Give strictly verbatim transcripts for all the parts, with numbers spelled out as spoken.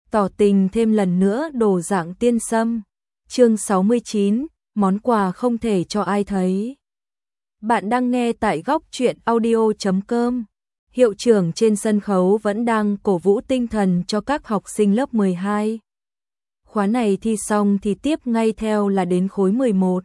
tỏ tình thêm lần nữa đồ dạng tiên sâm. Chương sáu mươi chín, món quà không thể cho ai thấy. Bạn đang nghe tại góc truyện audio chấm com. Hiệu trưởng trên sân khấu vẫn đang cổ vũ tinh thần cho các học sinh lớp mười hai. Khóa này thi xong thì tiếp ngay theo là đến khối mười một.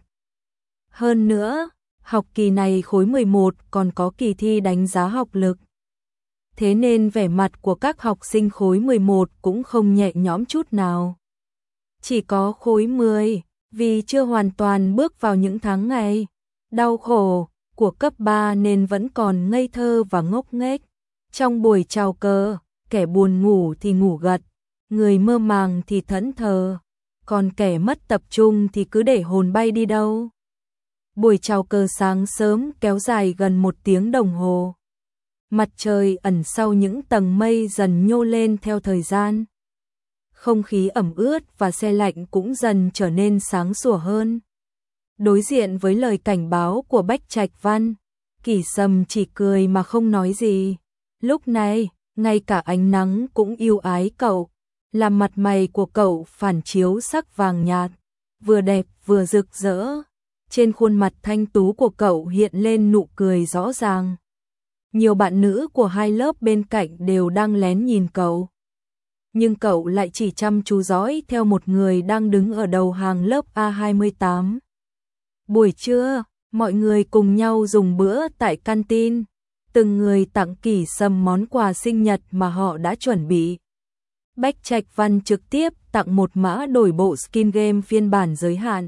Hơn nữa, học kỳ này khối mười một còn có kỳ thi đánh giá học lực. Thế nên vẻ mặt của các học sinh khối mười một cũng không nhẹ nhõm chút nào. Chỉ có khối mười, vì chưa hoàn toàn bước vào những tháng ngày đau khổ của cấp ba nên vẫn còn ngây thơ và ngốc nghếch. Trong buổi chào cờ, kẻ buồn ngủ thì ngủ gật, người mơ màng thì thẫn thờ, còn kẻ mất tập trung thì cứ để hồn bay đi đâu. Buổi chào cờ sáng sớm kéo dài gần một tiếng đồng hồ. Mặt trời ẩn sau những tầng mây dần nhô lên theo thời gian. Không khí ẩm ướt và se lạnh cũng dần trở nên sáng sủa hơn. Đối diện với lời cảnh báo của Bách Trạch Văn, Kỷ Sâm chỉ cười mà không nói gì. Lúc này, ngay cả ánh nắng cũng yêu ái cậu, làm mặt mày của cậu phản chiếu sắc vàng nhạt, vừa đẹp vừa rực rỡ. Trên khuôn mặt thanh tú của cậu hiện lên nụ cười rõ ràng. Nhiều bạn nữ của hai lớp bên cạnh đều đang lén nhìn cậu. Nhưng cậu lại chỉ chăm chú dõi theo một người đang đứng ở đầu hàng lớp A hai mươi tám. Buổi trưa, mọi người cùng nhau dùng bữa tại canteen. Từng người tặng Kỷ Sâm món quà sinh nhật mà họ đã chuẩn bị. Bách Trạch Văn trực tiếp tặng một mã đổi bộ skin game phiên bản giới hạn.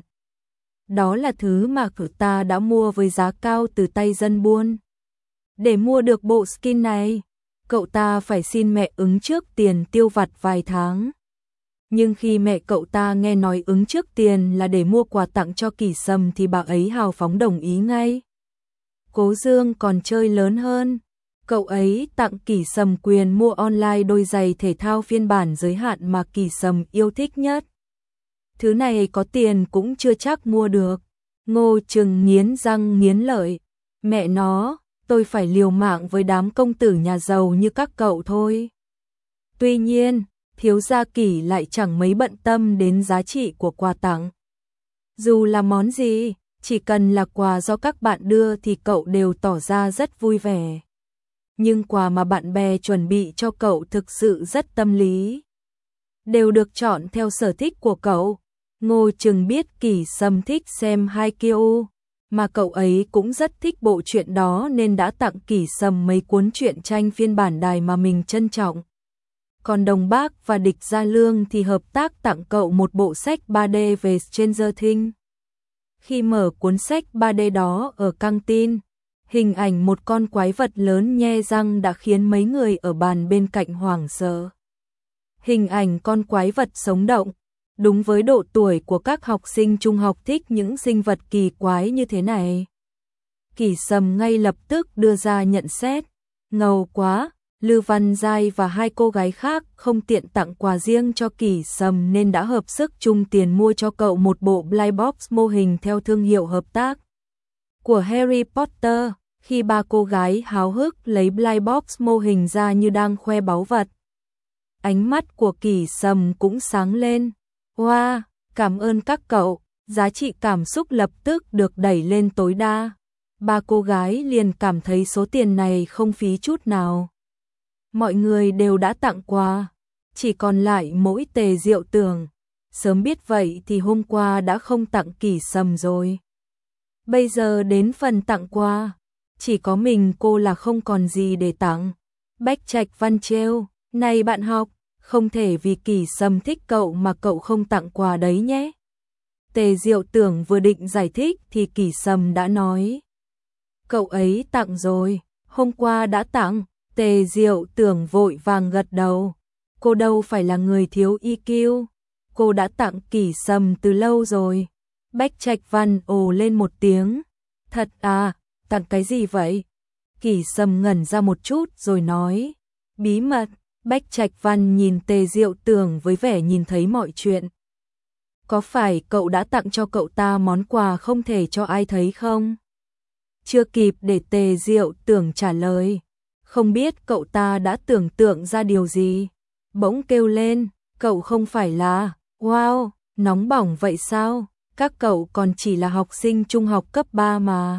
Đó là thứ mà cậu ta đã mua với giá cao từ tay dân buôn. Để mua được bộ skin này, cậu ta phải xin mẹ ứng trước tiền tiêu vặt vài tháng. Nhưng khi mẹ cậu ta nghe nói ứng trước tiền là để mua quà tặng cho Kỷ Sâm thì bà ấy hào phóng đồng ý ngay. Cố Dương còn chơi lớn hơn. Cậu ấy tặng Kỷ Sâm quyền mua online đôi giày thể thao phiên bản giới hạn mà Kỷ Sâm yêu thích nhất. Thứ này có tiền cũng chưa chắc mua được. Ngô Trừng nghiến răng nghiến lợi. Mẹ nó, tôi phải liều mạng với đám công tử nhà giàu như các cậu thôi. Tuy nhiên, thiếu gia Kỷ lại chẳng mấy bận tâm đến giá trị của quà tặng. Dù là món gì, chỉ cần là quà do các bạn đưa thì cậu đều tỏ ra rất vui vẻ. Nhưng quà mà bạn bè chuẩn bị cho cậu thực sự rất tâm lý. Đều được chọn theo sở thích của cậu. Ngô Trừng biết Kỷ Sâm thích xem Haikyuu, mà cậu ấy cũng rất thích bộ truyện đó nên đã tặng Kỷ Sâm mấy cuốn truyện tranh phiên bản đài mà mình trân trọng. Còn Đồng Bác và Địch Gia Lương thì hợp tác tặng cậu một bộ sách ba D về Stranger Things. Khi mở cuốn sách ba D đó ở căng tin, hình ảnh một con quái vật lớn nhe răng đã khiến mấy người ở bàn bên cạnh hoảng sợ. Hình ảnh con quái vật sống động, đúng với độ tuổi của các học sinh trung học thích những sinh vật kỳ quái như thế này. Kỷ Sâm ngay lập tức đưa ra nhận xét. Ngầu quá, Lư Văn Giai và hai cô gái khác không tiện tặng quà riêng cho Kỷ Sâm nên đã hợp sức chung tiền mua cho cậu một bộ Blind Box mô hình theo thương hiệu hợp tác của Harry Potter. Khi ba cô gái háo hức lấy Blind Box mô hình ra như đang khoe báu vật, ánh mắt của Kỷ Sâm cũng sáng lên. Wow, cảm ơn các cậu, giá trị cảm xúc lập tức được đẩy lên tối đa. Ba cô gái liền cảm thấy số tiền này không phí chút nào. Mọi người đều đã tặng quà, chỉ còn lại mỗi Tề Diệu Tưởng. Sớm biết vậy thì hôm qua đã không tặng Kỷ Sâm rồi. Bây giờ đến phần tặng quà, chỉ có mình cô là không còn gì để tặng. Bách Trạch Văn trêu, này bạn học, không thể vì Kỷ Sâm thích cậu mà cậu không tặng quà đấy nhé. Tề Diệu Tưởng vừa định giải thích thì Kỷ Sâm đã nói. Cậu ấy tặng rồi, hôm qua đã tặng. Tề Diệu Tưởng vội vàng gật đầu. Cô đâu phải là người thiếu i kiu. Cô đã tặng Kỷ Sâm từ lâu rồi. Bách Trạch Văn ồ lên một tiếng. Thật à, tặng cái gì vậy? Kỷ Sâm ngẩn ra một chút rồi nói. Bí mật. Bách Trạch Văn nhìn Tề Diệu Tưởng với vẻ nhìn thấy mọi chuyện. Có phải cậu đã tặng cho cậu ta món quà không thể cho ai thấy không? Chưa kịp để Tề Diệu Tưởng trả lời, không biết cậu ta đã tưởng tượng ra điều gì, bỗng kêu lên, Cậu không phải là, wow, nóng bỏng vậy sao? Các cậu còn chỉ là học sinh trung học cấp ba mà.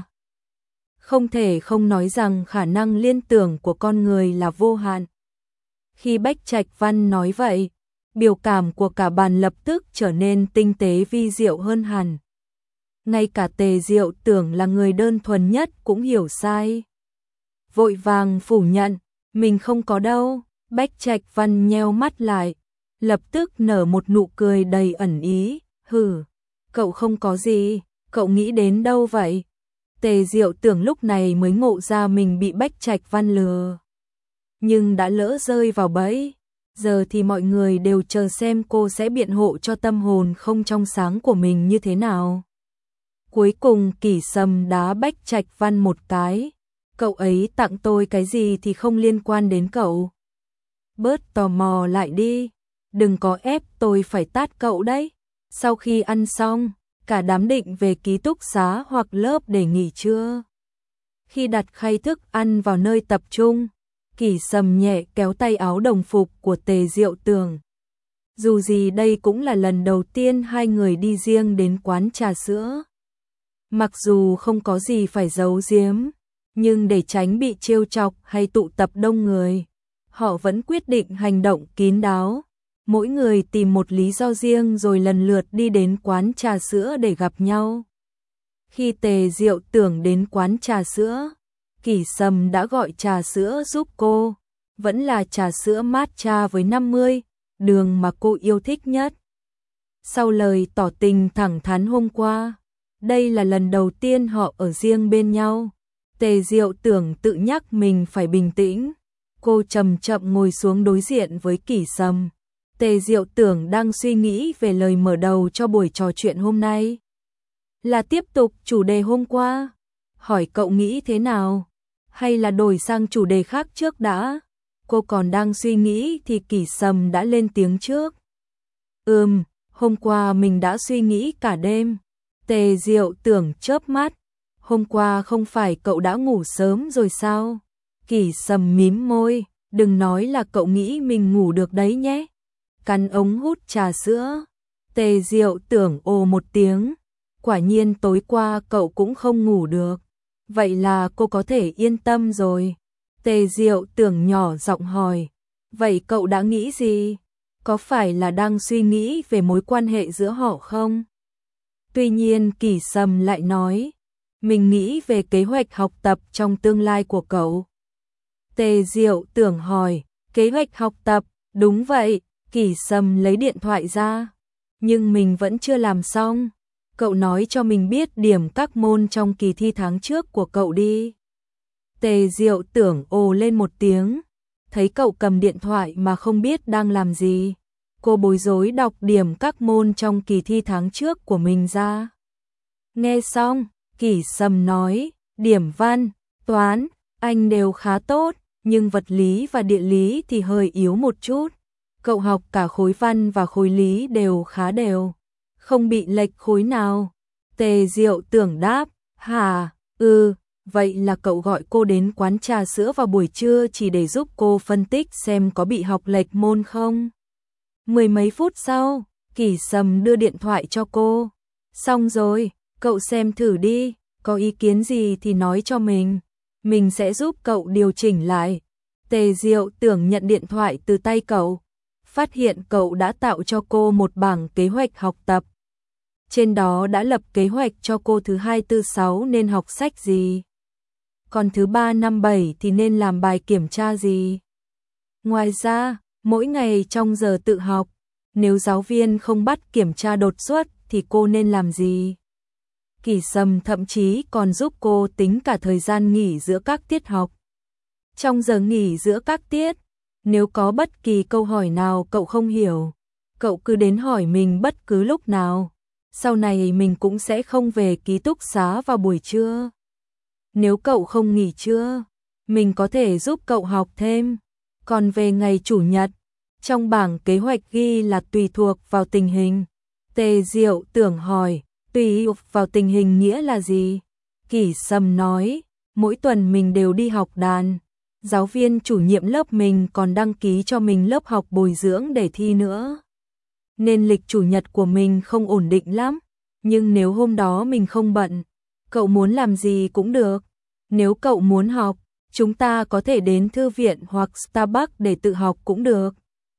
Không thể không nói rằng khả năng liên tưởng của con người là vô hạn. Khi Bách Trạch Văn nói vậy, biểu cảm của cả bàn lập tức trở nên tinh tế vi diệu hơn hẳn. Ngay cả Tề Diệu tưởng là người đơn thuần nhất cũng hiểu sai. Vội vàng phủ nhận, mình không có đâu. Bách Trạch Văn nheo mắt lại, lập tức nở một nụ cười đầy ẩn ý, hừ, cậu không có gì, cậu nghĩ đến đâu vậy? Tề Diệu tưởng lúc này mới ngộ ra mình bị Bách Trạch Văn lừa. Nhưng đã lỡ rơi vào bẫy, giờ thì mọi người đều chờ xem cô sẽ biện hộ cho tâm hồn không trong sáng của mình như thế nào. Cuối cùng Kỷ Sâm đá Bách Trạch Văn một cái, cậu ấy tặng tôi cái gì thì không liên quan đến cậu. Bớt tò mò lại đi, đừng có ép tôi phải tát cậu đấy. Sau khi ăn xong, cả đám định về ký túc xá hoặc lớp để nghỉ trưa. Khi đặt khay thức ăn vào nơi tập trung, Kỷ Sâm nhẹ kéo tay áo đồng phục của Tề Diệu Tường. Dù gì đây cũng là lần đầu tiên hai người đi riêng đến quán trà sữa. Mặc dù không có gì phải giấu giếm, nhưng để tránh bị trêu chọc hay tụ tập đông người, họ vẫn quyết định hành động kín đáo. Mỗi người tìm một lý do riêng rồi lần lượt đi đến quán trà sữa để gặp nhau. Khi Tề Diệu Tưởng đến quán trà sữa, Kỷ Sâm đã gọi trà sữa giúp cô, vẫn là trà sữa matcha với năm mươi đường mà cô yêu thích nhất. Sau lời tỏ tình thẳng thắn hôm qua, đây là lần đầu tiên họ ở riêng bên nhau. Tề Diệu Tưởng tự nhắc mình phải bình tĩnh. Cô chậm chậm ngồi xuống đối diện với Kỷ Sâm. Tề Diệu Tưởng đang suy nghĩ về lời mở đầu cho buổi trò chuyện hôm nay. Là tiếp tục chủ đề hôm qua? Hỏi cậu nghĩ thế nào? Hay là đổi sang chủ đề khác trước đã? Cô còn đang suy nghĩ thì Kỷ Sâm đã lên tiếng trước. Ừm, hôm qua mình đã suy nghĩ cả đêm. Tề Diệu Tưởng chớp mắt. Hôm qua không phải cậu đã ngủ sớm rồi sao? Kỷ Sâm mím môi. Đừng nói là cậu nghĩ mình ngủ được đấy nhé. Cắn ống hút trà sữa. Tề Diệu Tưởng ồ một tiếng. Quả nhiên tối qua cậu cũng không ngủ được. Vậy là cô có thể yên tâm rồi. Tề Diệu Tưởng nhỏ giọng hỏi. Vậy cậu đã nghĩ gì? Có phải là đang suy nghĩ về mối quan hệ giữa họ không? Tuy nhiên Kỷ Sâm lại nói. Mình nghĩ về kế hoạch học tập trong tương lai của cậu. Tề Diệu Tưởng hỏi. Kế hoạch học tập? Đúng vậy. Kỷ Sâm lấy điện thoại ra. Nhưng mình vẫn chưa làm xong. Cậu nói cho mình biết điểm các môn trong kỳ thi tháng trước của cậu đi. Tề Diệu Tưởng ồ lên một tiếng. Thấy cậu cầm điện thoại mà không biết đang làm gì. Cô bối rối đọc điểm các môn trong kỳ thi tháng trước của mình ra. Nghe xong, Kỷ Sâm nói, điểm văn, toán, anh đều khá tốt, nhưng vật lý và địa lý thì hơi yếu một chút. Cậu học cả khối văn và khối lý đều khá đều, không bị lệch khối nào. Tề Diệu Tưởng đáp, hả, ừ, vậy là cậu gọi cô đến quán trà sữa vào buổi trưa chỉ để giúp cô phân tích xem có bị học lệch môn không? Mười mấy phút sau, Kỷ Sâm đưa điện thoại cho cô. Xong rồi, cậu xem thử đi, có ý kiến gì thì nói cho mình. Mình sẽ giúp cậu điều chỉnh lại. Tề Diệu Tưởng nhận điện thoại từ tay cậu. Phát hiện cậu đã tạo cho cô một bảng kế hoạch học tập. Trên đó đã lập kế hoạch cho cô thứ hai tư sáu nên học sách gì. Còn thứ ba năm bảy thì nên làm bài kiểm tra gì. Ngoài ra, mỗi ngày trong giờ tự học, nếu giáo viên không bắt kiểm tra đột xuất thì cô nên làm gì. Kỷ Sâm thậm chí còn giúp cô tính cả thời gian nghỉ giữa các tiết học. Trong giờ nghỉ giữa các tiết, nếu có bất kỳ câu hỏi nào cậu không hiểu, cậu cứ đến hỏi mình bất cứ lúc nào. Sau này mình cũng sẽ không về ký túc xá vào buổi trưa. Nếu cậu không nghỉ trưa, mình có thể giúp cậu học thêm. Còn về ngày chủ nhật, trong bảng kế hoạch ghi là tùy thuộc vào tình hình. Tề Diệu Tưởng hỏi, tùy thuộc vào tình hình nghĩa là gì? Kỷ Sâm nói, mỗi tuần mình đều đi học đàn. Giáo viên chủ nhiệm lớp mình còn đăng ký cho mình lớp học bồi dưỡng để thi nữa. nên lịch chủ nhật của mình không ổn định lắm. Nhưng nếu hôm đó mình không bận, cậu muốn làm gì cũng được. Nếu cậu muốn học, chúng ta có thể đến thư viện hoặc Starbucks để tự học cũng được.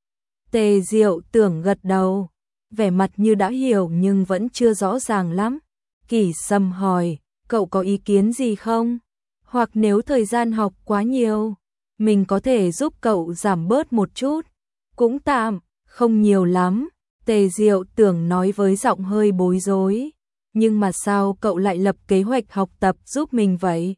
Tề Diệu Tưởng gật đầu, vẻ mặt như đã hiểu nhưng vẫn chưa rõ ràng lắm. Kỷ Sâm hỏi, cậu có ý kiến gì không? Hoặc nếu thời gian học quá nhiều, mình có thể giúp cậu giảm bớt một chút. Cũng tạm, không nhiều lắm. Tề Diệu Tưởng nói với giọng hơi bối rối. Nhưng mà sao cậu lại lập kế hoạch học tập giúp mình vậy?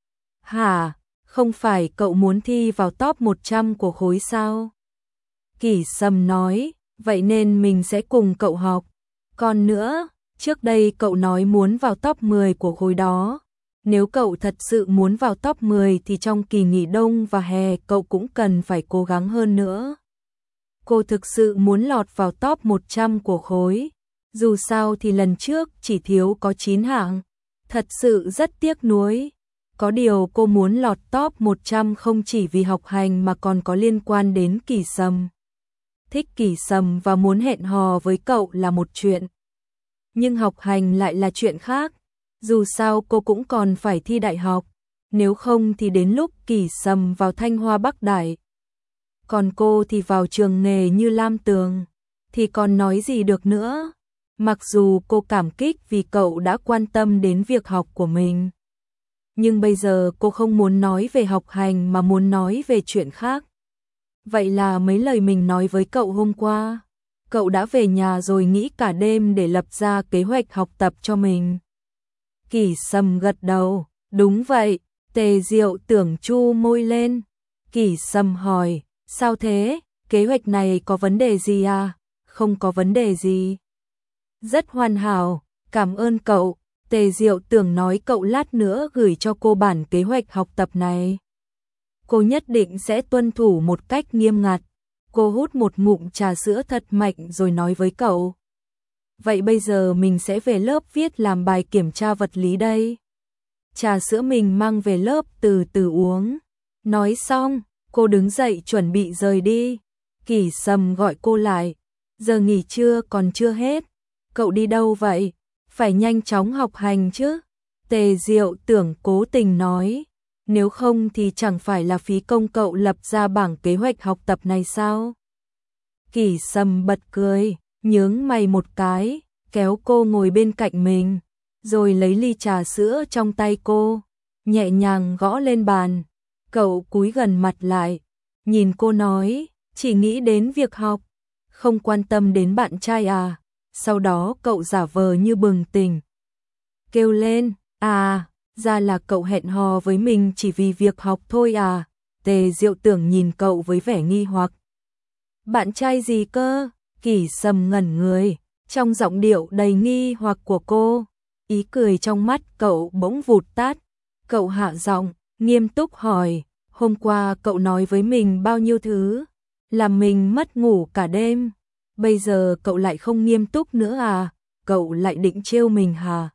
Hả? Không phải cậu muốn thi vào top một trăm của khối sao? Kỷ Sâm nói, vậy nên mình sẽ cùng cậu học. Còn nữa, trước đây cậu nói muốn vào top mười của khối đó. Nếu cậu thật sự muốn vào top mười thì trong kỳ nghỉ đông và hè cậu cũng cần phải cố gắng hơn nữa. Cô thực sự muốn lọt vào top một trăm của khối. Dù sao thì lần trước chỉ thiếu có chín hạng. Thật sự rất tiếc nuối. Có điều cô muốn lọt top một trăm không chỉ vì học hành mà còn có liên quan đến Kỷ Sâm. Thích Kỷ Sâm và muốn hẹn hò với cậu là một chuyện. Nhưng học hành lại là chuyện khác. Dù sao cô cũng còn phải thi đại học. Nếu không thì đến lúc Kỷ Sâm vào Thanh Hoa Bắc Đại, còn cô thì vào trường nghề như Lam Tường, thì còn nói gì được nữa. Mặc dù cô cảm kích vì cậu đã quan tâm đến việc học của mình, nhưng bây giờ cô không muốn nói về học hành mà muốn nói về chuyện khác. Vậy là mấy lời mình nói với cậu hôm qua, cậu đã về nhà rồi nghĩ cả đêm để lập ra kế hoạch học tập cho mình. Kỷ Sâm gật đầu, đúng vậy. Tề Diệu Tưởng chu môi lên. Kỷ Sâm hỏi, sao thế, kế hoạch này có vấn đề gì à? Không có vấn đề gì. Rất hoàn hảo, cảm ơn cậu. Tề Diệu Tưởng nói cậu lát nữa gửi cho cô bản kế hoạch học tập này. Cô nhất định sẽ tuân thủ một cách nghiêm ngặt. Cô hút một ngụm trà sữa thật mạnh rồi nói với cậu. Vậy bây giờ mình sẽ về lớp viết làm bài kiểm tra vật lý đây. Trà sữa mình mang về lớp từ từ uống. Nói xong, cô đứng dậy chuẩn bị rời đi. Kỷ Sâm gọi cô lại. Giờ nghỉ trưa còn chưa hết. Cậu đi đâu vậy? Phải nhanh chóng học hành chứ. Tề Diệu Tưởng cố tình nói. Nếu không thì chẳng phải là phí công cậu lập ra bảng kế hoạch học tập này sao? Kỷ Sâm bật cười, nhướng mày một cái, kéo cô ngồi bên cạnh mình, rồi lấy ly trà sữa trong tay cô, nhẹ nhàng gõ lên bàn. Cậu cúi gần mặt lại, nhìn cô nói, chỉ nghĩ đến việc học, không quan tâm đến bạn trai à? Sau đó cậu giả vờ như bừng tỉnh, kêu lên, à, ra là cậu hẹn hò với mình chỉ vì việc học thôi à? Tề Diệu Tưởng nhìn cậu với vẻ nghi hoặc. Bạn trai gì cơ? Kỷ Sâm ngẩn người, trong giọng điệu đầy nghi hoặc của cô, ý cười trong mắt cậu bỗng vụt tắt. Cậu hạ giọng, nghiêm túc hỏi, hôm qua cậu nói với mình bao nhiêu thứ, làm mình mất ngủ cả đêm. Bây giờ cậu lại không nghiêm túc nữa à? Cậu lại định trêu mình hả?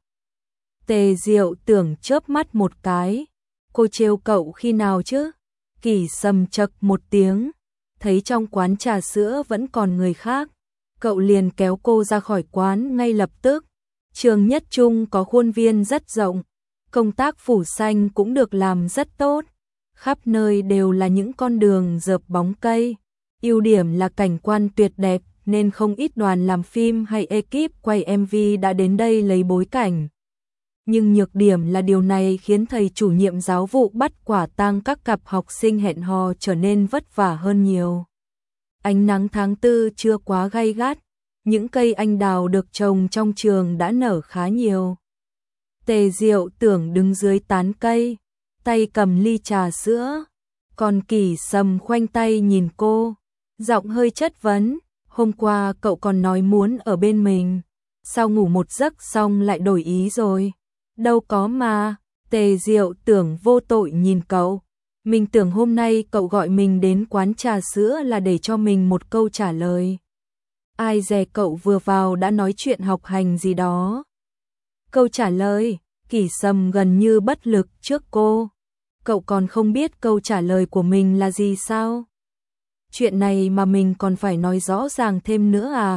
Tề Diệu Tưởng chớp mắt một cái. Cô trêu cậu khi nào chứ? Kỷ Sâm chậc một tiếng, thấy trong quán trà sữa vẫn còn người khác, cậu liền kéo cô ra khỏi quán ngay lập tức. Trường Nhất Trung có khuôn viên rất rộng, công tác phủ xanh cũng được làm rất tốt, khắp nơi đều là những con đường rợp bóng cây. Ưu điểm là cảnh quan tuyệt đẹp nên không ít đoàn làm phim hay ekip quay em vê đã đến đây lấy bối cảnh. Nhưng nhược điểm là điều này khiến thầy chủ nhiệm giáo vụ bắt quả tang các cặp học sinh hẹn hò trở nên vất vả hơn nhiều. Ánh nắng tháng tư chưa quá gay gắt, những cây anh đào được trồng trong trường đã nở khá nhiều. Tề Diệu Tưởng đứng dưới tán cây, tay cầm ly trà sữa, còn Kỷ Sâm khoanh tay nhìn cô, giọng hơi chất vấn, hôm qua cậu còn nói muốn ở bên mình, sao ngủ một giấc xong lại đổi ý rồi? Đâu có mà. Tề Diệu Tưởng vô tội nhìn cậu, mình tưởng hôm nay cậu gọi mình đến quán trà sữa là để cho mình một câu trả lời. Ai dè cậu vừa vào đã nói chuyện học hành gì đó. Câu trả lời? Kỷ Sâm gần như bất lực trước cô. Cậu còn không biết câu trả lời của mình là gì sao? Chuyện này mà mình còn phải nói rõ ràng thêm nữa à?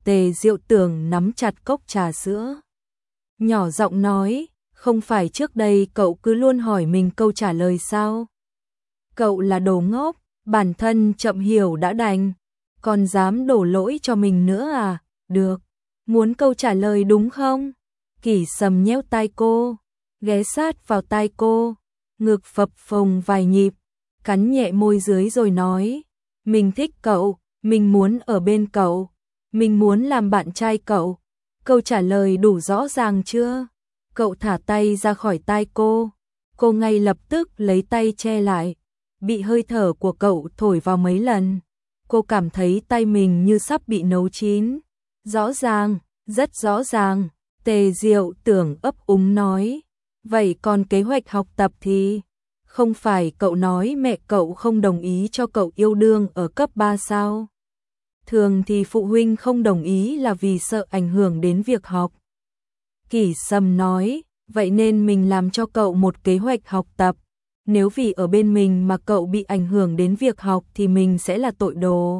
Tề Diệu Tưởng nắm chặt cốc trà sữa. Nhỏ giọng nói, không phải trước đây cậu cứ luôn hỏi mình câu trả lời sao? Cậu là đồ ngốc, bản thân chậm hiểu đã đành, còn dám đổ lỗi cho mình nữa à? Được, muốn câu trả lời đúng không? Kỷ Sầm nhéo tai cô, ghé sát vào tai cô, ngực phập phồng vài nhịp, cắn nhẹ môi dưới rồi nói, mình thích cậu, mình muốn ở bên cậu, mình muốn làm bạn trai cậu. Câu trả lời đủ rõ ràng chưa? Cậu thả tay ra khỏi tai cô, cô ngay lập tức lấy tay che lại, bị hơi thở của cậu thổi vào mấy lần. Cô cảm thấy tay mình như sắp bị nấu chín. Rõ ràng, rất rõ ràng, Tề Diệu Tưởng ấp úng nói. Vậy còn kế hoạch học tập thì? Không phải cậu nói mẹ cậu không đồng ý cho cậu yêu đương ở cấp ba sao? Thường thì phụ huynh không đồng ý là vì sợ ảnh hưởng đến việc học. Kỷ Sầm nói, vậy nên mình làm cho cậu một kế hoạch học tập. Nếu vì ở bên mình mà cậu bị ảnh hưởng đến việc học thì mình sẽ là tội đồ.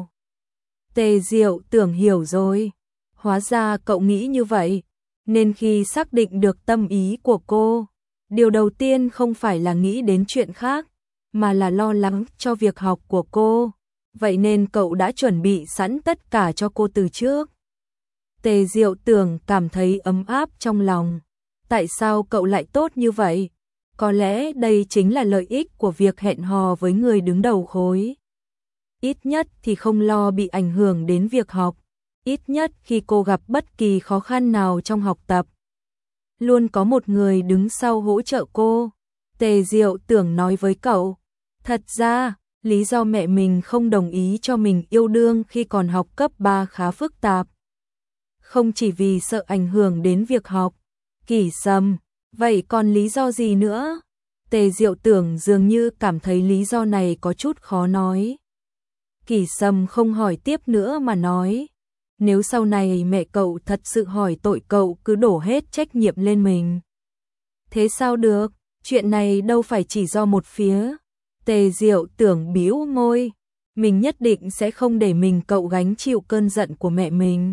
Tề Diệu Tưởng hiểu rồi. Hóa ra cậu nghĩ như vậy. Nên khi xác định được tâm ý của cô, điều đầu tiên không phải là nghĩ đến chuyện khác, mà là lo lắng cho việc học của cô. Vậy nên cậu đã chuẩn bị sẵn tất cả cho cô từ trước. Tề Diệu Tưởng cảm thấy ấm áp trong lòng. Tại sao cậu lại tốt như vậy? Có lẽ đây chính là lợi ích của việc hẹn hò với người đứng đầu khối. Ít nhất thì không lo bị ảnh hưởng đến việc học. Ít nhất khi cô gặp bất kỳ khó khăn nào trong học tập, luôn có một người đứng sau hỗ trợ cô. Tề Diệu Tưởng nói với cậu, thật ra, lý do mẹ mình không đồng ý cho mình yêu đương khi còn học cấp ba khá phức tạp. Không chỉ vì sợ ảnh hưởng đến việc học. Kỷ Sầm, vậy còn lý do gì nữa? Tề Diệu Tưởng dường như cảm thấy lý do này có chút khó nói. Kỷ Sầm không hỏi tiếp nữa mà nói, nếu sau này mẹ cậu thật sự hỏi tội cậu cứ đổ hết trách nhiệm lên mình. Thế sao được, chuyện này đâu phải chỉ do một phía. Tề Diệu Tưởng bĩu môi, mình nhất định sẽ không để mình cậu gánh chịu cơn giận của mẹ mình.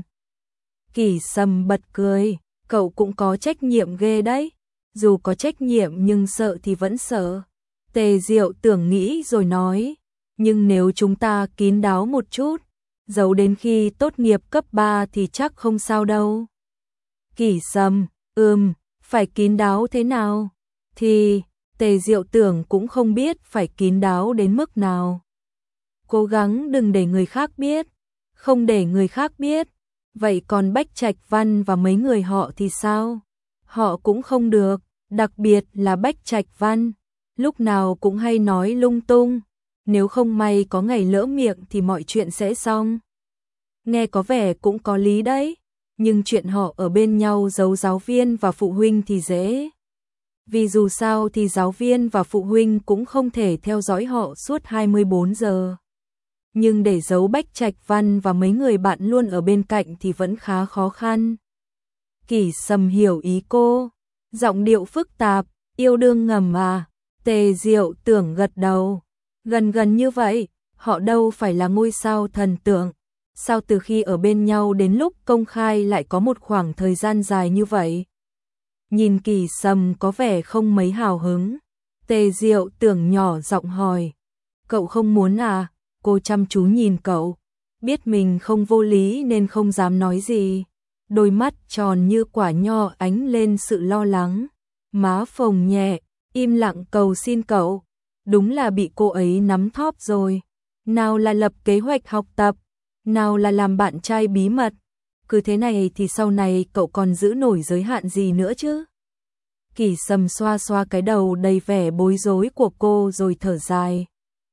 Kỷ Sầm bật cười, cậu cũng có trách nhiệm ghê đấy. Dù có trách nhiệm nhưng sợ thì vẫn sợ. Tề Diệu Tưởng nghĩ rồi nói, nhưng nếu chúng ta kín đáo một chút, giấu đến khi tốt nghiệp cấp ba thì chắc không sao đâu. Kỷ Sầm, ừm, phải kín đáo thế nào? Thì, Tề Diệu Tưởng cũng không biết phải kín đáo đến mức nào. Cố gắng đừng để người khác biết. Không để người khác biết. Vậy còn Bách Trạch Văn và mấy người họ thì sao? Họ cũng không được, đặc biệt là Bách Trạch Văn. Lúc nào cũng hay nói lung tung. Nếu không may có ngày lỡ miệng thì mọi chuyện sẽ xong. Nghe có vẻ cũng có lý đấy. Nhưng chuyện họ ở bên nhau giấu giáo viên và phụ huynh thì dễ. Vì dù sao thì giáo viên và phụ huynh cũng không thể theo dõi họ suốt hai mươi bốn giờ. Nhưng để giấu Bách Trạch Văn và mấy người bạn luôn ở bên cạnh thì vẫn khá khó khăn. Kỷ Sầm hiểu ý cô, giọng điệu phức tạp, yêu đương ngầm à? Tề Diệu Tưởng gật đầu, gần gần như vậy, họ đâu phải là ngôi sao thần tượng. Sao từ khi ở bên nhau đến lúc công khai lại có một khoảng thời gian dài như vậy? Nhìn Kỷ Sầm có vẻ không mấy hào hứng. Tề Diệu Tưởng nhỏ giọng hỏi, cậu không muốn à? Cô chăm chú nhìn cậu, biết mình không vô lý nên không dám nói gì. Đôi mắt tròn như quả nho ánh lên sự lo lắng. Má phồng nhẹ, im lặng cầu xin cậu. Đúng là bị cô ấy nắm thóp rồi. Nào là lập kế hoạch học tập, nào là làm bạn trai bí mật. Cứ thế này thì sau này cậu còn giữ nổi giới hạn gì nữa chứ? Kỷ Sầm xoa xoa cái đầu đầy vẻ bối rối của cô rồi thở dài.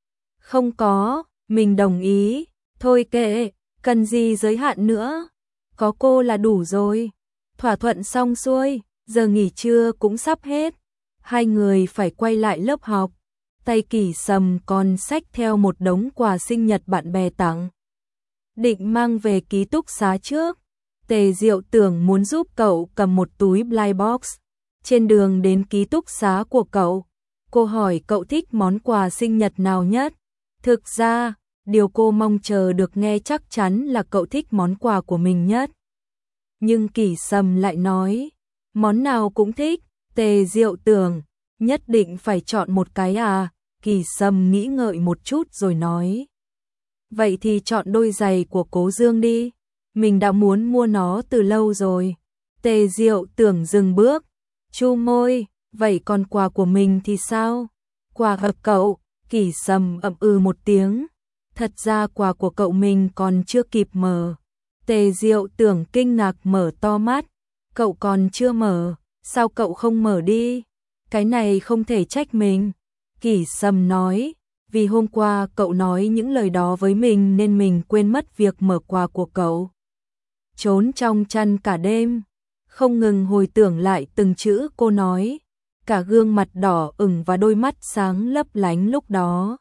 Không có, mình đồng ý. Thôi kệ, cần gì giới hạn nữa. Có cô là đủ rồi. Thỏa thuận xong xuôi, giờ nghỉ trưa cũng sắp hết. Hai người phải quay lại lớp học. Tay Kỷ Sầm còn xách theo một đống quà sinh nhật bạn bè tặng. Định mang về ký túc xá trước. Tề Diệu Tưởng muốn giúp cậu cầm một túi blind box. Trên đường đến ký túc xá của cậu, cô hỏi cậu thích món quà sinh nhật nào nhất. Thực ra, Điều cô mong chờ được nghe chắc chắn là cậu thích món quà của mình nhất. Nhưng Kỷ Sầm lại nói, món nào cũng thích. Tề Diệu tưởng, nhất định phải chọn một cái à? Kỷ Sầm nghĩ ngợi một chút rồi nói, vậy thì chọn đôi giày của Cố Dương đi, mình đã muốn mua nó từ lâu rồi. Tề Diệu tưởng dừng bước, chu môi, vậy còn quà của mình thì sao? Quà của cậu? Kỷ Sầm ậm ừ một tiếng, thật ra quà của cậu mình còn chưa kịp mở. Tề Diệu tưởng kinh ngạc mở to mắt, cậu còn chưa mở, sao cậu không mở đi? Cái này không thể trách mình. Kỷ Sầm nói, vì hôm qua cậu nói những lời đó với mình nên mình quên mất việc mở quà của cậu. Trốn trong chăn cả đêm, không ngừng hồi tưởng lại từng chữ cô nói, cả gương mặt đỏ ửng và đôi mắt sáng lấp lánh lúc đó.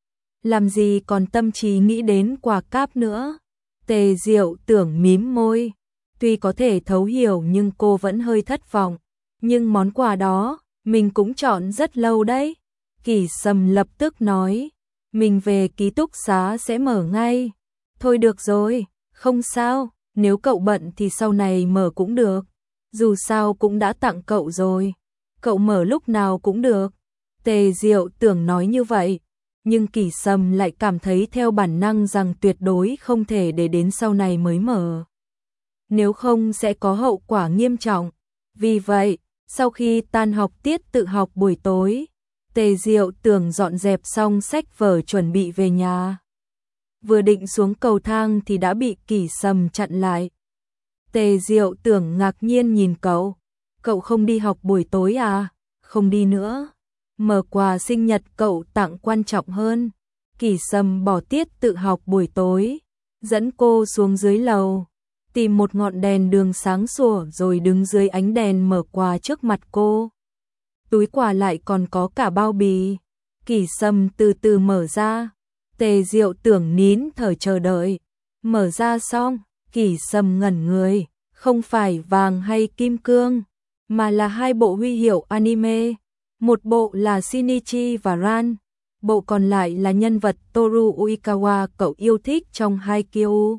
Làm gì còn tâm trí nghĩ đến quà cáp nữa. Tề Diệu tưởng mím môi, tuy có thể thấu hiểu nhưng cô vẫn hơi thất vọng. Nhưng món quà đó, mình cũng chọn rất lâu đấy. Kỷ Sầm lập tức nói, mình về ký túc xá sẽ mở ngay. Thôi được rồi, không sao, nếu cậu bận thì sau này mở cũng được. Dù sao cũng đã tặng cậu rồi, cậu mở lúc nào cũng được. Tề Diệu tưởng nói như vậy, nhưng Kỷ Sầm lại cảm thấy theo bản năng rằng tuyệt đối không thể để đến sau này mới mở. Nếu không sẽ có hậu quả nghiêm trọng. Vì vậy, sau khi tan học tiết tự học buổi tối, Tề Diệu tưởng dọn dẹp xong sách vở chuẩn bị về nhà. Vừa định xuống cầu thang thì đã bị Kỷ Sầm chặn lại. Tề Diệu tưởng ngạc nhiên nhìn cậu, cậu không đi học buổi tối à? Không đi nữa. Mở quà sinh nhật cậu tặng quan trọng hơn. Kỷ Sầm bỏ tiết tự học buổi tối, dẫn cô xuống dưới lầu, tìm một ngọn đèn đường sáng sủa rồi đứng dưới ánh đèn mở quà trước mặt cô. Túi quà lại còn có cả bao bì. Kỷ Sầm từ từ mở ra. Tề Diệu tưởng nín thở chờ đợi. Mở ra xong, Kỷ Sầm ngẩn người, không phải vàng hay kim cương, mà là hai bộ huy hiệu anime. Một bộ là Shinichi và Ran, bộ còn lại là nhân vật Toru Uikawa cậu yêu thích trong Haikyuu.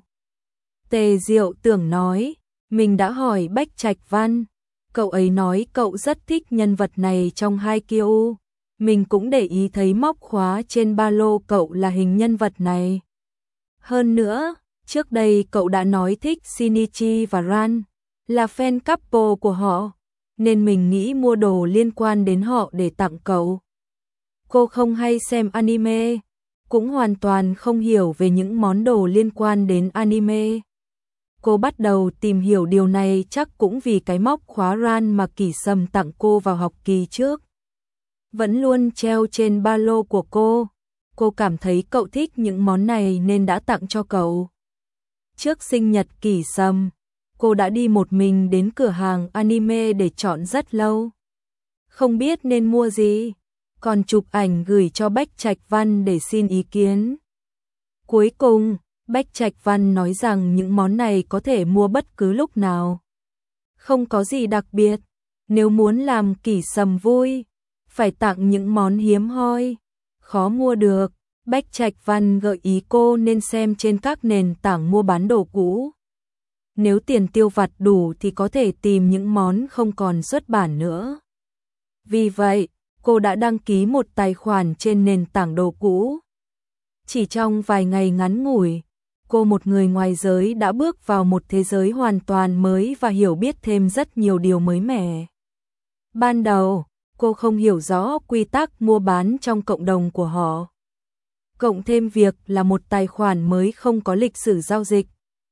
Tề Diệu tưởng nói, mình đã hỏi Bách Trạch Văn, cậu ấy nói cậu rất thích nhân vật này trong Haikyuu. Mình cũng để ý thấy móc khóa trên ba lô cậu là hình nhân vật này. Hơn nữa, trước đây cậu đã nói thích Shinichi và Ran, là fan couple của họ, nên mình nghĩ mua đồ liên quan đến họ để tặng cậu. Cô không hay xem anime, cũng hoàn toàn không hiểu về những món đồ liên quan đến anime. Cô bắt đầu tìm hiểu điều này chắc cũng vì cái móc khóa Ran mà Kỷ Sầm tặng cô vào học kỳ trước. Vẫn luôn treo trên ba lô của cô. Cô cảm thấy cậu thích những món này nên đã tặng cho cậu. Trước sinh nhật Kỷ Sầm, cô đã đi một mình đến cửa hàng anime để chọn rất lâu. Không biết nên mua gì, còn chụp ảnh gửi cho Bách Trạch Văn để xin ý kiến. Cuối cùng, Bách Trạch Văn nói rằng những món này có thể mua bất cứ lúc nào. Không có gì đặc biệt, nếu muốn làm Kỷ Sầm vui, phải tặng những món hiếm hoi, khó mua được. Bách Trạch Văn gợi ý cô nên xem trên các nền tảng mua bán đồ cũ. Nếu tiền tiêu vặt đủ thì có thể tìm những món không còn xuất bản nữa. Vì vậy, cô đã đăng ký một tài khoản trên nền tảng đồ cũ. Chỉ trong vài ngày ngắn ngủi, cô một người ngoài giới đã bước vào một thế giới hoàn toàn mới và hiểu biết thêm rất nhiều điều mới mẻ. Ban đầu, cô không hiểu rõ quy tắc mua bán trong cộng đồng của họ. Cộng thêm việc là một tài khoản mới không có lịch sử giao dịch.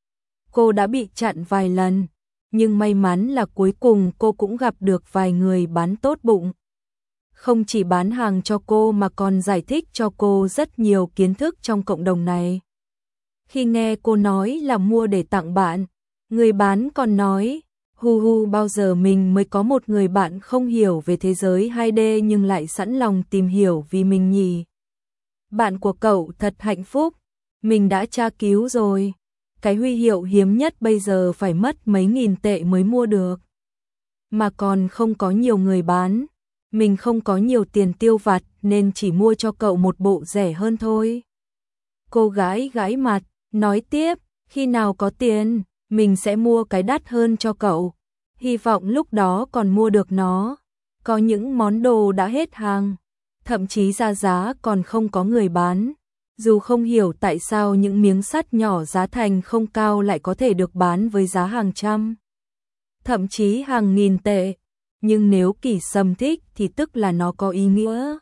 Cô đã bị chặn vài lần, nhưng may mắn là cuối cùng cô cũng gặp được vài người bán tốt bụng. Không chỉ bán hàng cho cô mà còn giải thích cho cô rất nhiều kiến thức trong cộng đồng này. Khi nghe cô nói là mua để tặng bạn, người bán còn nói, hu hu bao giờ mình mới có một người bạn không hiểu về thế giới hai D nhưng lại sẵn lòng tìm hiểu vì mình nhỉ. Bạn của cậu thật hạnh phúc, mình đã tra cứu rồi. Cái huy hiệu hiếm nhất bây giờ phải mất mấy nghìn tệ mới mua được. Mà còn không có nhiều người bán. Mình không có nhiều tiền tiêu vặt nên chỉ mua cho cậu một bộ rẻ hơn thôi. Cô gái gãi mặt, nói tiếp, khi nào có tiền, mình sẽ mua cái đắt hơn cho cậu. Hy vọng lúc đó còn mua được nó. Có những món đồ đã hết hàng, thậm chí ra giá còn không có người bán. Dù không hiểu tại sao những miếng sắt nhỏ giá thành không cao lại có thể được bán với giá hàng trăm, thậm chí hàng nghìn tệ. Nhưng nếu Kỷ Sâm thích thì tức là nó có ý nghĩa.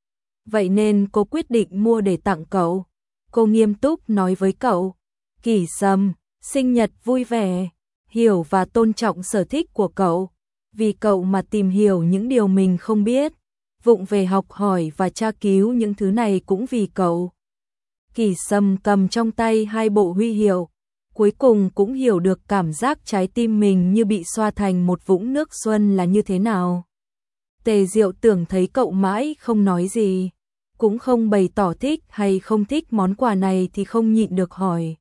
Vậy nên cô quyết định mua để tặng cậu. Cô nghiêm túc nói với cậu, Kỷ Sâm, sinh nhật vui vẻ, hiểu và tôn trọng sở thích của cậu. Vì cậu mà tìm hiểu những điều mình không biết, vụng về học hỏi và tra cứu những thứ này cũng vì cậu. Kỷ Sâm cầm trong tay hai bộ huy hiệu, cuối cùng cũng hiểu được cảm giác trái tim mình như bị xoa thành một vũng nước xuân là như thế nào. Tề Diệu Tưởng thấy cậu mãi không nói gì, cũng không bày tỏ thích hay không thích món quà này thì không nhịn được hỏi.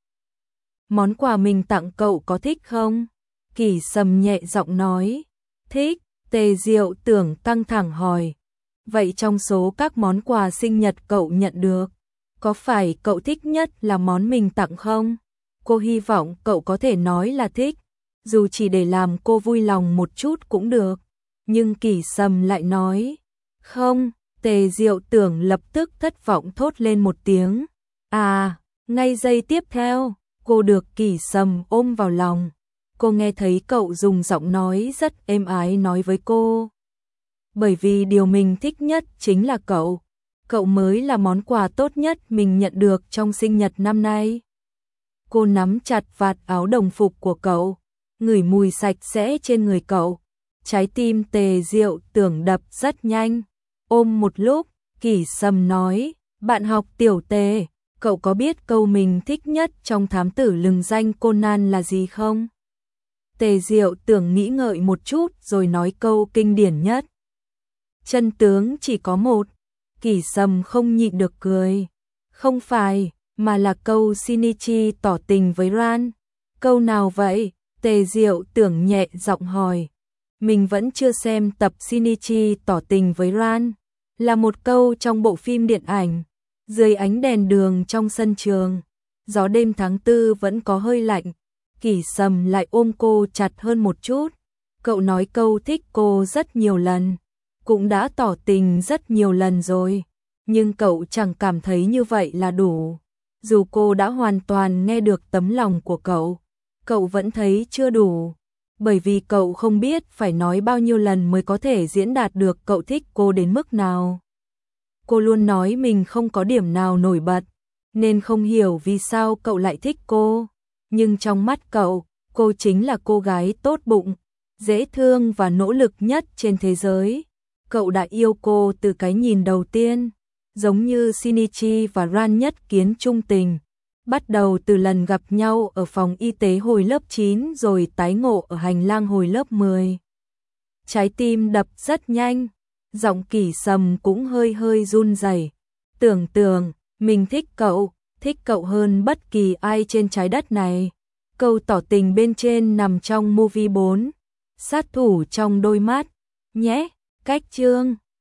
Món quà mình tặng cậu có thích không? Kỷ Sâm nhẹ giọng nói, thích. Tề Diệu Tưởng căng thẳng hỏi, vậy trong số các món quà sinh nhật cậu nhận được, có phải cậu thích nhất là món mình tặng không? Cô hy vọng cậu có thể nói là thích, dù chỉ để làm cô vui lòng một chút cũng được. Nhưng Kỷ Sâm lại nói, không. Tề Diệu Tưởng lập tức thất vọng thốt lên một tiếng. À, ngay giây tiếp theo, cô được Kỷ Sâm ôm vào lòng. Cô nghe thấy cậu dùng giọng nói rất êm ái nói với cô. Bởi vì điều mình thích nhất chính là cậu. Cậu mới là món quà tốt nhất mình nhận được trong sinh nhật năm nay. Cô nắm chặt vạt áo đồng phục của cậu, ngửi mùi sạch sẽ trên người cậu. Trái tim Tề Diệu Tưởng đập rất nhanh. Ôm một lúc, Kỷ Sâm nói, bạn học tiểu Tề, cậu có biết câu mình thích nhất trong thám tử lừng danh Conan là gì không? Tề Diệu Tưởng nghĩ ngợi một chút rồi nói câu kinh điển nhất. Chân tướng chỉ có một. Kỷ Sâm không nhịn được cười. Không phải, mà là câu Shinichi tỏ tình với Ran. Câu nào vậy? Tề Diệu Tưởng nhẹ giọng hỏi. Mình vẫn chưa xem tập Shinichi tỏ tình với Ran. Là một câu trong bộ phim điện ảnh. Dưới ánh đèn đường trong sân trường, gió đêm tháng tư vẫn có hơi lạnh. Kỷ Sâm lại ôm cô chặt hơn một chút. Cậu nói câu thích cô rất nhiều lần, cũng đã tỏ tình rất nhiều lần rồi, nhưng cậu chẳng cảm thấy như vậy là đủ. Dù cô đã hoàn toàn nghe được tấm lòng của cậu, cậu vẫn thấy chưa đủ, bởi vì cậu không biết phải nói bao nhiêu lần mới có thể diễn đạt được cậu thích cô đến mức nào. Cô luôn nói mình không có điểm nào nổi bật, nên không hiểu vì sao cậu lại thích cô. Nhưng trong mắt cậu, cô chính là cô gái tốt bụng, dễ thương và nỗ lực nhất trên thế giới. Cậu đã yêu cô từ cái nhìn đầu tiên, giống như Shinichi và Ran nhất kiến trung tình. Bắt đầu từ lần gặp nhau ở phòng y tế hồi lớp chín rồi tái ngộ ở hành lang hồi lớp mười. Trái tim đập rất nhanh, giọng Kỷ Sâm cũng hơi hơi run rẩy. Tưởng Tưởng, mình thích cậu, thích cậu hơn bất kỳ ai trên trái đất này. Câu tỏ tình bên trên nằm trong movie bốn, sát thủ trong đôi mắt, nhé, cách chương.